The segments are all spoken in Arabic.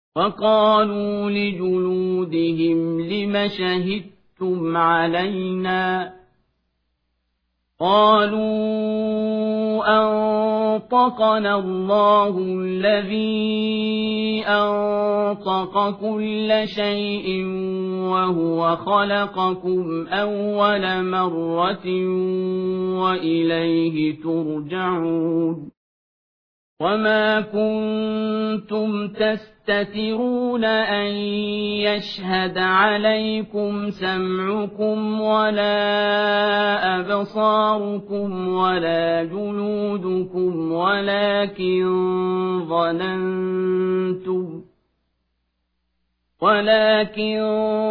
وقالوا لجلودهم لم شهدتم علينا قالوا أنطقنا الله الذي أنطق كل شيء وهو خلقكم أول مرة وإليه ترجعون وما كنتم تستترون أن يشهد عليكم سمعكم ولا أبصاركم ولا جلودكم ولكن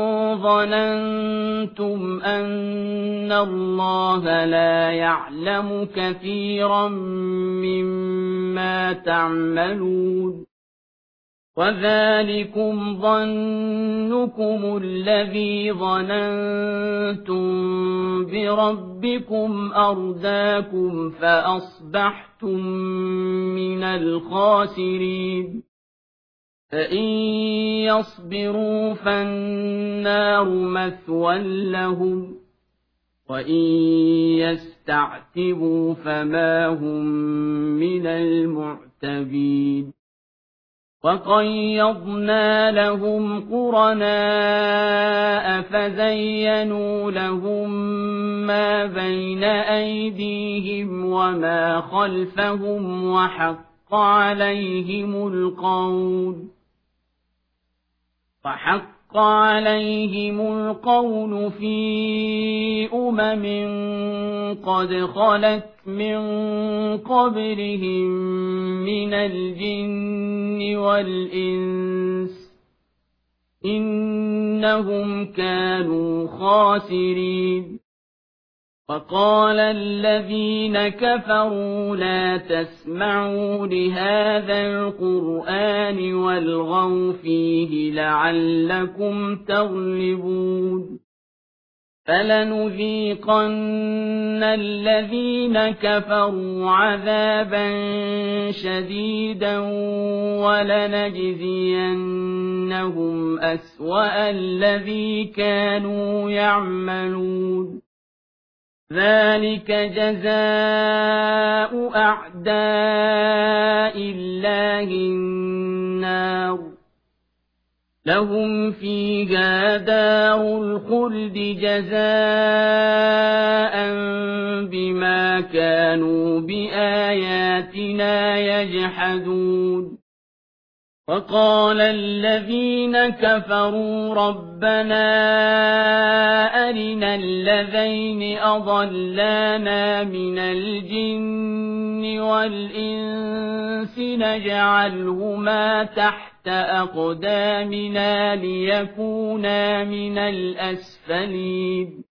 ظننتم أن الله لا يعلم كثيرا مما تعملون وذلكم ظنكم الذي ظننتم بربكم أرداكم فأصبحتم من الخاسرين فإن يصبروا فالنار مثوى لهم وإن يستعتبوا فما هم من المعتبين وقيضنا لهم قرناء فزينوا لهم ما بين أيديهم وما خلفهم وحق عليهم القول في قد خلت من قبلهم من الجن والإنس إنهم كانوا خاسرين وقال الذين كفروا لا تسمعوا لهذا القرآن والغوا فيه لعلكم تغلبون فلنذيقن الذين كفروا عذابا شديدا ولنجزينهم أسوأ الذي كانوا يعملون ذلك جزاء أعداء الله النار لهم فيها دار الخلد جزاء بما كانوا بآياتنا يجحدون وقال الذين كفروا ربنا أرنا الذين أضلانا من الجن والإنس نجعلهما تحت أقدامنا ليكونا من الأسفلين